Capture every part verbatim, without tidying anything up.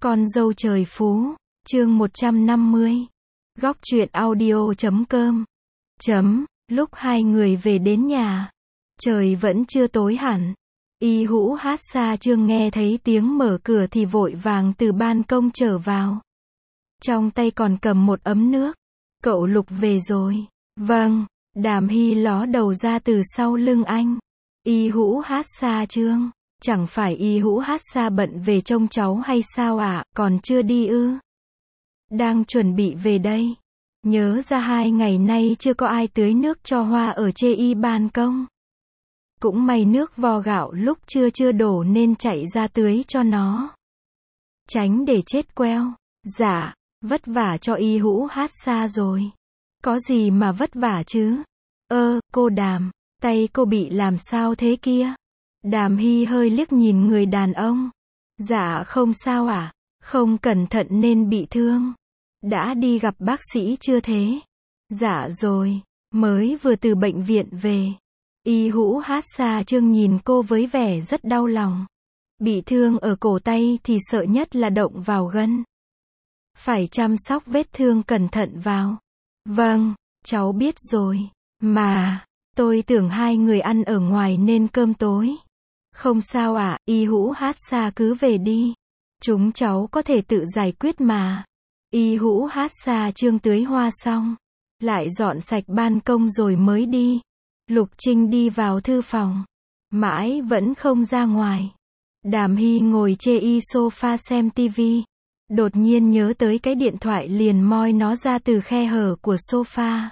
Con dâu trời phú, chương một trăm năm mươi. Góc truyện audio chấm com. Chấm, lúc hai người về đến nhà, trời vẫn chưa tối hẳn. Y Hữu Hát Sa Trương nghe thấy tiếng mở cửa thì vội vàng từ ban công trở vào. Trong tay còn cầm một ấm nước. Cậu Lục về rồi. Vâng, Đàm Hy ló đầu ra từ sau lưng anh. Y Hữu Hát Sa Trương, chẳng phải Y Hữu Hát Sa bận về trông cháu hay sao ạ, à? Còn chưa đi ư? Đang chuẩn bị về đây. Nhớ ra hai ngày nay chưa có ai tưới nước cho hoa ở chê y ban công. Cũng may nước vo gạo lúc trưa chưa đổ nên chạy ra tưới cho nó. Tránh để chết queo. Dạ, vất vả cho Y Hữu Hát Sa rồi. Có gì mà vất vả chứ? Ơ, cô Đàm, tay cô bị làm sao thế kia? Đàm Hy hơi liếc nhìn người đàn ông. Dạ không sao ạ, à? Không cẩn thận nên bị thương. Đã đi gặp bác sĩ chưa thế? Dạ rồi, mới vừa từ bệnh viện về. Y Hữu Hát Sa Trương nhìn cô với vẻ rất đau lòng. Bị thương ở cổ tay thì sợ nhất là động vào gân. Phải chăm sóc vết thương cẩn thận vào. Vâng, cháu biết rồi. Mà, tôi tưởng hai người ăn ở ngoài nên cơm tối. Không sao ạ, à, Y Hữu Hát Sa cứ về đi. Chúng cháu có thể tự giải quyết mà. Y Hữu Hát Sa Trương tưới hoa xong, lại dọn sạch ban công rồi mới đi. Lục Trinh đi vào thư phòng, mãi vẫn không ra ngoài. Đàm Hy ngồi chê y sofa xem tivi. Đột nhiên nhớ tới cái điện thoại liền moi nó ra từ khe hở của sofa.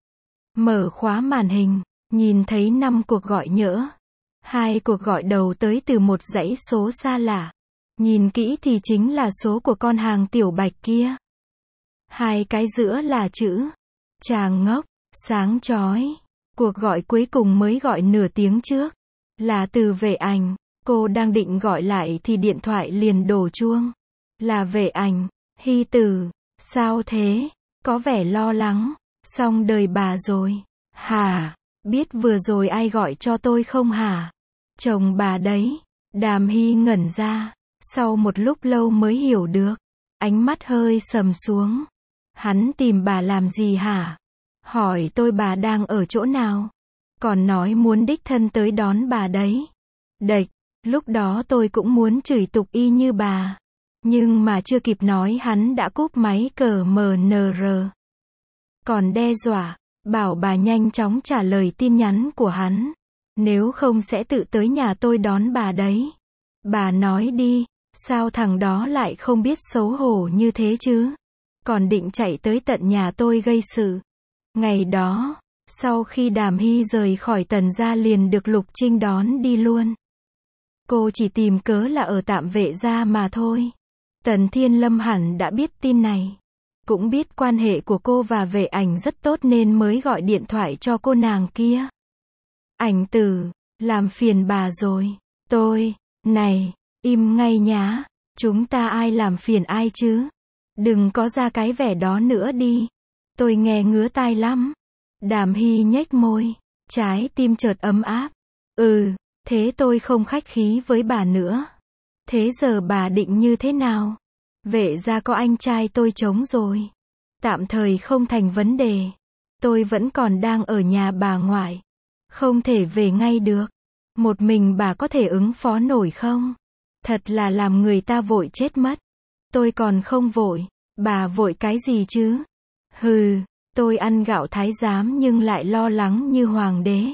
Mở khóa màn hình, nhìn thấy năm cuộc gọi nhỡ. Hai cuộc gọi đầu tới từ một dãy số xa lạ. Nhìn kỹ thì chính là số của con hàng Tiểu Bạch kia. Hai cái giữa là chữ chàng ngốc, sáng chói. Cuộc gọi cuối cùng mới gọi nửa tiếng trước, là từ Vệ Ảnh. Cô đang định gọi lại thì điện thoại liền đổ chuông. Là Vệ Ảnh. Hy tử, sao thế? Có vẻ lo lắng. Xong đời bà rồi. Hả? Biết vừa rồi ai gọi cho tôi không hả? Chồng bà đấy. Đàm Hy ngẩn ra. Sau một lúc lâu mới hiểu được. Ánh mắt hơi sầm xuống. Hắn tìm bà làm gì hả? Hỏi tôi bà đang ở chỗ nào? Còn nói muốn đích thân tới đón bà đấy. Đệch, lúc đó tôi cũng muốn chửi tục y như bà. Nhưng mà chưa kịp nói hắn đã cúp máy cờ mờ nờ rờ. Còn đe dọa, bảo bà nhanh chóng trả lời tin nhắn của hắn. Nếu không sẽ tự tới nhà tôi đón bà đấy. Bà nói đi, sao thằng đó lại không biết xấu hổ như thế chứ? Còn định chạy tới tận nhà tôi gây sự. Ngày đó, sau khi Đàm Hy rời khỏi Tần gia liền được Lục Trinh đón đi luôn. Cô chỉ tìm cớ là ở tạm Vệ gia mà thôi. Tần Thiên Lâm hẳn đã biết tin này. Cũng biết quan hệ của cô và Vệ Ảnh rất tốt nên mới gọi điện thoại cho cô nàng kia. Ảnh tử, làm phiền bà rồi. Tôi, này, im ngay nhá. Chúng ta ai làm phiền ai chứ? Đừng có ra cái vẻ đó nữa đi. Tôi nghe ngứa tai lắm. Đàm Hy nhếch môi. Trái tim chợt ấm áp. Ừ, thế tôi không khách khí với bà nữa. Thế giờ bà định như thế nào? Vệ gia có anh trai tôi chống rồi. Tạm thời không thành vấn đề. Tôi vẫn còn đang ở nhà bà ngoại. Không thể về ngay được. Một mình bà có thể ứng phó nổi không? Thật là làm người ta vội chết mất. Tôi còn không vội. Bà vội cái gì chứ? Hừ, tôi ăn gạo thái giám nhưng lại lo lắng như hoàng đế.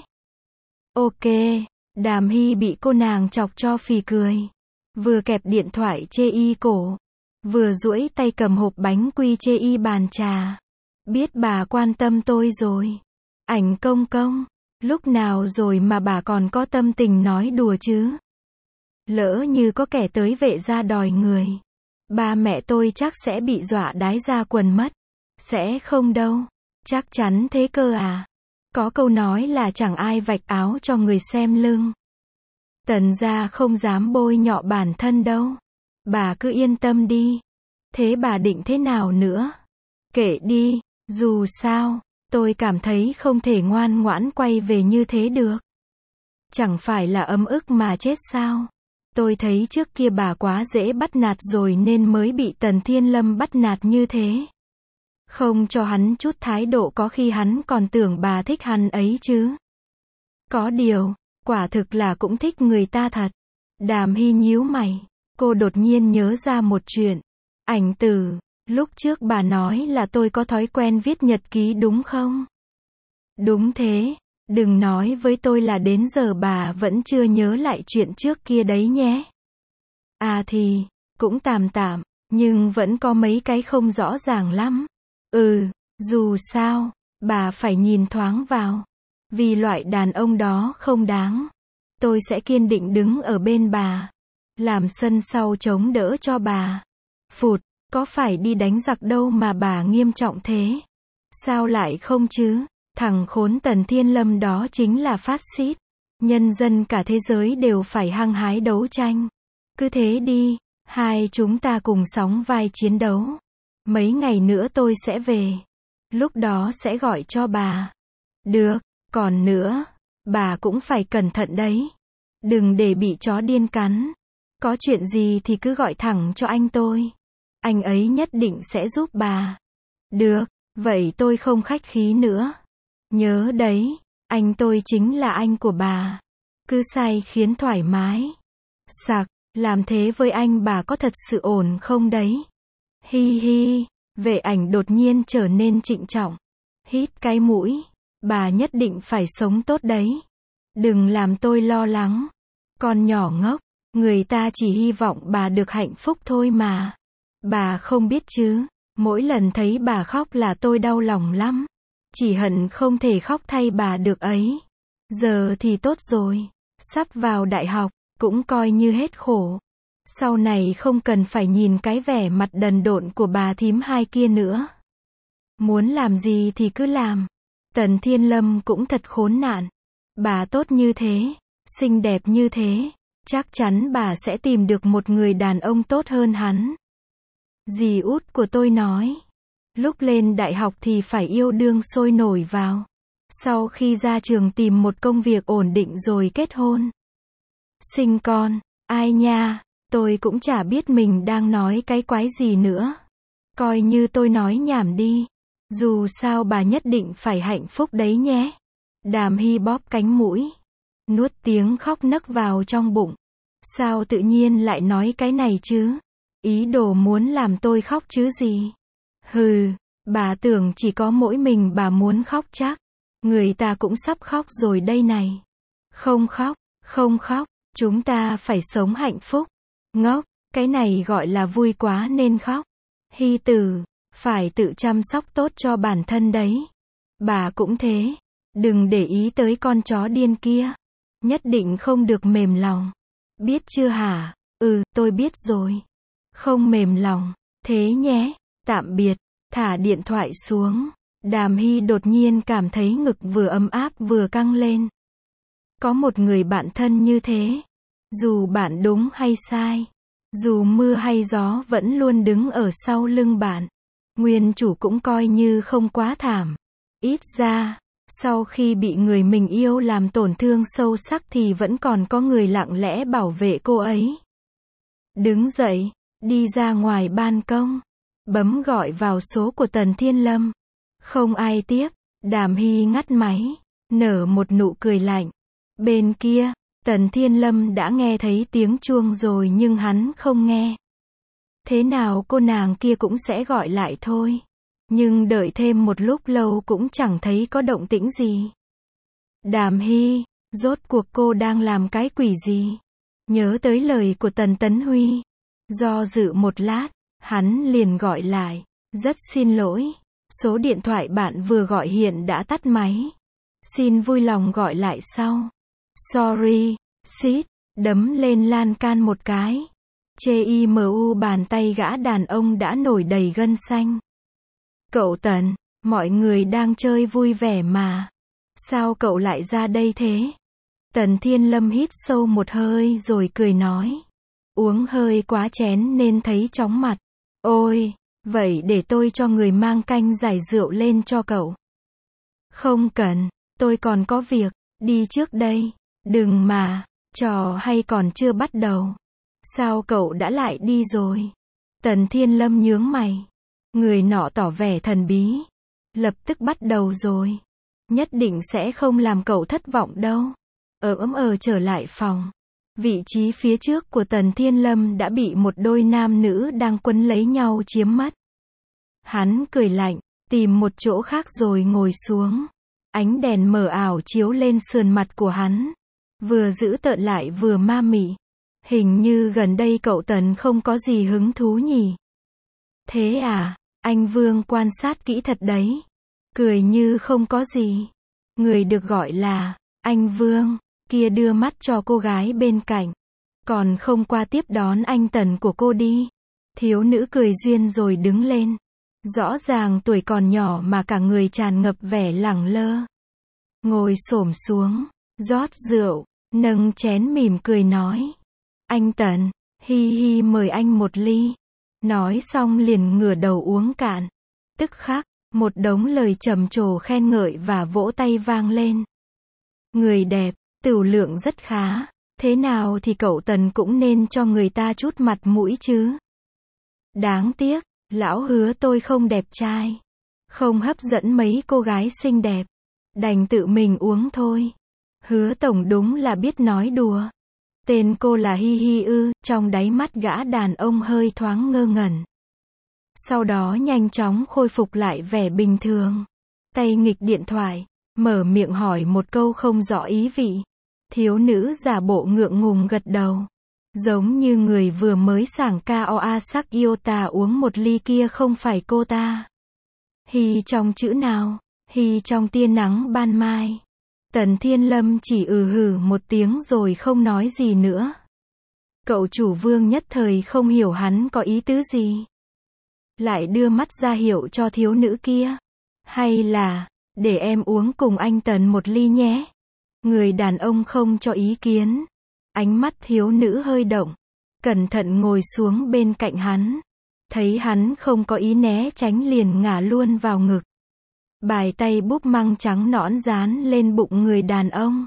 Ok, Đàm Hy bị cô nàng chọc cho phì cười. Vừa kẹp điện thoại chê y cổ, vừa duỗi tay cầm hộp bánh quy chê y bàn trà. Biết bà quan tâm tôi rồi. Ảnh công công, lúc nào rồi mà bà còn có tâm tình nói đùa chứ? Lỡ như có kẻ tới Vệ gia đòi người, ba mẹ tôi chắc sẽ bị dọa đái ra quần mất. Sẽ không đâu. Chắc chắn thế cơ à? Có câu nói là chẳng ai vạch áo cho người xem lưng. Tần gia không dám bôi nhọ bản thân đâu. Bà cứ yên tâm đi. Thế bà định thế nào nữa? Kệ đi, dù sao, tôi cảm thấy không thể ngoan ngoãn quay về như thế được. Chẳng phải là ấm ức mà chết sao? Tôi thấy trước kia bà quá dễ bắt nạt rồi nên mới bị Tần Thiên Lâm bắt nạt như thế. Không cho hắn chút thái độ có khi hắn còn tưởng bà thích hắn ấy chứ. Có điều, quả thực là cũng thích người ta thật. Đàm Hy nhíu mày. Cô đột nhiên nhớ ra một chuyện. Ảnh Tử, lúc trước bà nói là tôi có thói quen viết nhật ký đúng không? Đúng thế, đừng nói với tôi là đến giờ bà vẫn chưa nhớ lại chuyện trước kia đấy nhé. À thì, cũng tạm tạm, nhưng vẫn có mấy cái không rõ ràng lắm. Ừ, dù sao, bà phải nhìn thoáng vào. Vì loại đàn ông đó không đáng. Tôi sẽ kiên định đứng ở bên bà. Làm sân sau chống đỡ cho bà. Phụt, có phải đi đánh giặc đâu mà bà nghiêm trọng thế? Sao lại không chứ? Thằng khốn Tần Thiên Lâm đó chính là phát xít. Nhân dân cả thế giới đều phải hăng hái đấu tranh. Cứ thế đi, hai chúng ta cùng sóng vai chiến đấu. Mấy ngày nữa tôi sẽ về. Lúc đó sẽ gọi cho bà. Được, còn nữa, bà cũng phải cẩn thận đấy. Đừng để bị chó điên cắn. Có chuyện gì thì cứ gọi thẳng cho anh tôi. Anh ấy nhất định sẽ giúp bà. Được, vậy tôi không khách khí nữa. Nhớ đấy, anh tôi chính là anh của bà. Cứ say khiến thoải mái. Sặc, làm thế với anh bà có thật sự ổn không đấy? Hi hi, Vệ Ảnh đột nhiên trở nên trịnh trọng. Hít cái mũi, bà nhất định phải sống tốt đấy. Đừng làm tôi lo lắng. Con nhỏ ngốc, người ta chỉ hy vọng bà được hạnh phúc thôi mà. Bà không biết chứ, mỗi lần thấy bà khóc là tôi đau lòng lắm. Chỉ hận không thể khóc thay bà được ấy. Giờ thì tốt rồi, sắp vào đại học, cũng coi như hết khổ. Sau này không cần phải nhìn cái vẻ mặt đần độn của bà thím hai kia nữa. Muốn làm gì thì cứ làm. Tần Thiên Lâm cũng thật khốn nạn. Bà tốt như thế, xinh đẹp như thế, chắc chắn bà sẽ tìm được một người đàn ông tốt hơn hắn. Dì út của tôi nói, lúc lên đại học thì phải yêu đương sôi nổi vào. Sau khi ra trường tìm một công việc ổn định rồi kết hôn. Sinh con, ai nha, tôi cũng chả biết mình đang nói cái quái gì nữa. Coi như tôi nói nhảm đi. Dù sao bà nhất định phải hạnh phúc đấy nhé. Đàm Hy bóp cánh mũi. Nuốt tiếng khóc nấc vào trong bụng. Sao tự nhiên lại nói cái này chứ? Ý đồ muốn làm tôi khóc chứ gì? Hừ, bà tưởng chỉ có mỗi mình bà muốn khóc chắc. Người ta cũng sắp khóc rồi đây này. Không khóc, không khóc, chúng ta phải sống hạnh phúc. Ngốc, cái này gọi là vui quá nên khóc. Hy Tử, phải tự chăm sóc tốt cho bản thân đấy. Bà cũng thế. Đừng để ý tới con chó điên kia. Nhất định không được mềm lòng. Biết chưa hả? Ừ, tôi biết rồi. Không mềm lòng. Thế nhé. Tạm biệt. Thả điện thoại xuống. Đàm Hy đột nhiên cảm thấy ngực vừa ấm áp vừa căng lên. Có một người bạn thân như thế. Dù bạn đúng hay sai. Dù mưa hay gió vẫn luôn đứng ở sau lưng bạn. Nguyên chủ cũng coi như không quá thảm. Ít ra, sau khi bị người mình yêu làm tổn thương sâu sắc thì vẫn còn có người lặng lẽ bảo vệ cô ấy. Đứng dậy, đi ra ngoài ban công. Bấm gọi vào số của Tần Thiên Lâm. Không ai tiếp. Đàm Hy ngắt máy. Nở một nụ cười lạnh. Bên kia, Tần Thiên Lâm đã nghe thấy tiếng chuông rồi nhưng hắn không nghe. Thế nào cô nàng kia cũng sẽ gọi lại thôi. Nhưng đợi thêm một lúc lâu cũng chẳng thấy có động tĩnh gì. Đàm Hy, rốt cuộc cô đang làm cái quỷ gì? Nhớ tới lời của Tần Tấn Huy. Do dự một lát, hắn liền gọi lại. Rất xin lỗi. Số điện thoại bạn vừa gọi hiện đã tắt máy. Xin vui lòng gọi lại sau. Sorry, xít, đấm lên lan can một cái. Chê imu bàn tay gã đàn ông đã nổi đầy gân xanh. Cậu Tần, mọi người đang chơi vui vẻ mà. Sao cậu lại ra đây thế? Tần Thiên Lâm hít sâu một hơi rồi cười nói. Uống hơi quá chén nên thấy chóng mặt. Ôi, vậy để tôi cho người mang canh giải rượu lên cho cậu. Không cần, tôi còn có việc, đi trước đây. Đừng mà, trò hay còn chưa bắt đầu. Sao cậu đã lại đi rồi? Tần Thiên Lâm nhướng mày. Người nọ tỏ vẻ thần bí. Lập tức bắt đầu rồi. Nhất định sẽ không làm cậu thất vọng đâu. Ở ấm ờ trở lại phòng. Vị trí phía trước của Tần Thiên Lâm đã bị một đôi nam nữ đang quấn lấy nhau chiếm mất. Hắn cười lạnh, tìm một chỗ khác rồi ngồi xuống. Ánh đèn mờ ảo chiếu lên sườn mặt của hắn. Vừa dữ tợn lại vừa ma mị. Hình như gần đây cậu Tần không có gì hứng thú nhỉ? Thế à, anh Vương quan sát kỹ thật đấy. Cười như không có gì. Người được gọi là anh Vương kia đưa mắt cho cô gái bên cạnh. Còn không qua tiếp đón anh Tần của cô đi. Thiếu nữ cười duyên rồi đứng lên. Rõ ràng tuổi còn nhỏ mà cả người tràn ngập vẻ lẳng lơ. Ngồi xổm xuống, rót rượu, nâng chén mỉm cười nói. Anh Tần, hi hi mời anh một ly. Nói xong liền ngửa đầu uống cạn. Tức khắc, một đống lời trầm trồ khen ngợi và vỗ tay vang lên. Người đẹp, tửu lượng rất khá. Thế nào thì cậu Tần cũng nên cho người ta chút mặt mũi chứ. Đáng tiếc, lão hứa tôi không đẹp trai. Không hấp dẫn mấy cô gái xinh đẹp. Đành tự mình uống thôi. Hứa tổng đúng là biết nói đùa. Tên cô là Hi Hi ư, trong đáy mắt gã đàn ông hơi thoáng ngơ ngẩn. Sau đó nhanh chóng khôi phục lại vẻ bình thường. Tay nghịch điện thoại, mở miệng hỏi một câu không rõ ý vị. Thiếu nữ giả bộ ngượng ngùng gật đầu. Giống như người vừa mới sảng Kaoa Iota uống một ly kia không phải cô ta. Hi trong chữ nào? Hi trong tia nắng ban mai. Tần Thiên Lâm chỉ ừ hử một tiếng rồi không nói gì nữa. Cậu chủ Vương nhất thời không hiểu hắn có ý tứ gì. Lại đưa mắt ra hiệu cho thiếu nữ kia. Hay là, để em uống cùng anh Tần một ly nhé. Người đàn ông không cho ý kiến. Ánh mắt thiếu nữ hơi động. Cẩn thận ngồi xuống bên cạnh hắn. Thấy hắn không có ý né tránh liền ngả luôn vào ngực. Bài tay búp măng trắng nõn dán lên bụng người đàn ông.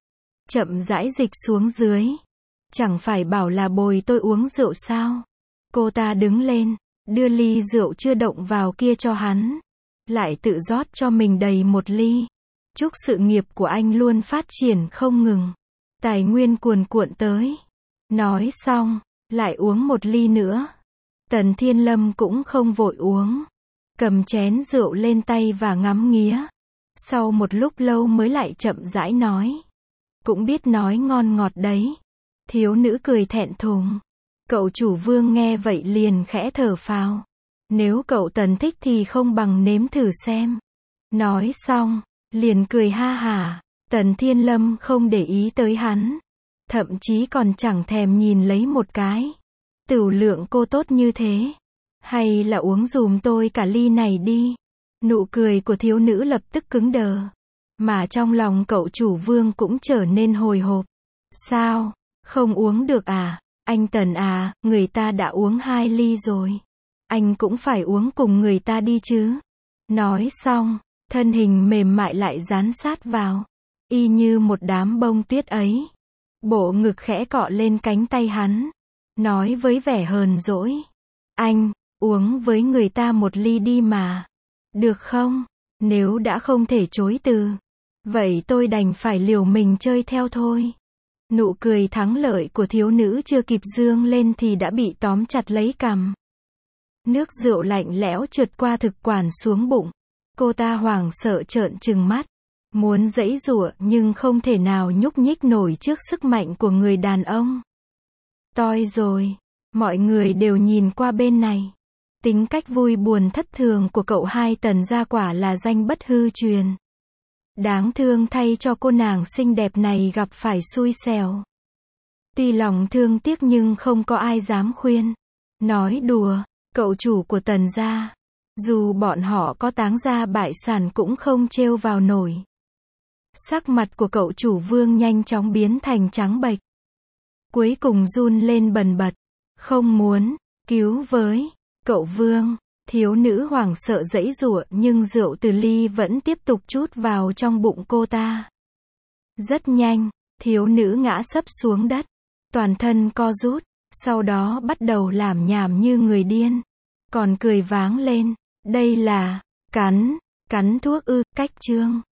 Chậm rãi dịch xuống dưới. Chẳng phải bảo là bồi tôi uống rượu sao? Cô ta đứng lên, đưa ly rượu chưa động vào kia cho hắn. Lại tự rót cho mình đầy một ly. Chúc sự nghiệp của anh luôn phát triển không ngừng. Tài nguyên cuồn cuộn tới. Nói xong, lại uống một ly nữa. Tần Thiên Lâm cũng không vội uống. Cầm chén rượu lên tay và ngắm nghía. Sau một lúc lâu mới lại chậm rãi nói. Cũng biết nói ngon ngọt đấy. Thiếu nữ cười thẹn thùng. Cậu chủ Vương nghe vậy liền khẽ thở phào. Nếu cậu Tần thích thì không bằng nếm thử xem. Nói xong, liền cười ha hả. Tần Thiên Lâm không để ý tới hắn. Thậm chí còn chẳng thèm nhìn lấy một cái. Tửu lượng cô tốt như thế. Hay là uống dùm tôi cả ly này đi. Nụ cười của thiếu nữ lập tức cứng đờ. Mà trong lòng cậu chủ Vương cũng trở nên hồi hộp. Sao? Không uống được à? Anh Tần à, người ta đã uống hai ly rồi. Anh cũng phải uống cùng người ta đi chứ. Nói xong, thân hình mềm mại lại dán sát vào. Y như một đám bông tuyết ấy. Bộ ngực khẽ cọ lên cánh tay hắn. Nói với vẻ hờn dỗi. Anh, uống với người ta một ly đi mà. Được không? Nếu đã không thể chối từ. Vậy tôi đành phải liều mình chơi theo thôi. Nụ cười thắng lợi của thiếu nữ chưa kịp dương lên thì đã bị tóm chặt lấy cằm. Nước rượu lạnh lẽo trượt qua thực quản xuống bụng. Cô ta hoảng sợ trợn trừng mắt. Muốn giãy giụa nhưng không thể nào nhúc nhích nổi trước sức mạnh của người đàn ông. Toi rồi. Mọi người đều nhìn qua bên này. Tính cách vui buồn thất thường của cậu hai Tần gia quả là danh bất hư truyền. Đáng thương thay cho cô nàng xinh đẹp này gặp phải xui xẻo. Tuy lòng thương tiếc nhưng không có ai dám khuyên. Nói đùa, cậu chủ của Tần gia. Dù bọn họ có táng gia bại sản cũng không trêu vào nổi. Sắc mặt của cậu chủ Vương nhanh chóng biến thành trắng bệch. Cuối cùng run lên bần bật. Không muốn, cứu với, cậu Vương. Thiếu nữ hoảng sợ giãy giụa nhưng rượu từ ly vẫn tiếp tục trút vào trong bụng cô ta. Rất nhanh, thiếu nữ ngã sấp xuống đất. Toàn thân co rút, Sau đó bắt đầu làm nhảm như người điên. Còn cười váng lên. Đây là, cắn, cắn thuốc ư, cách chương.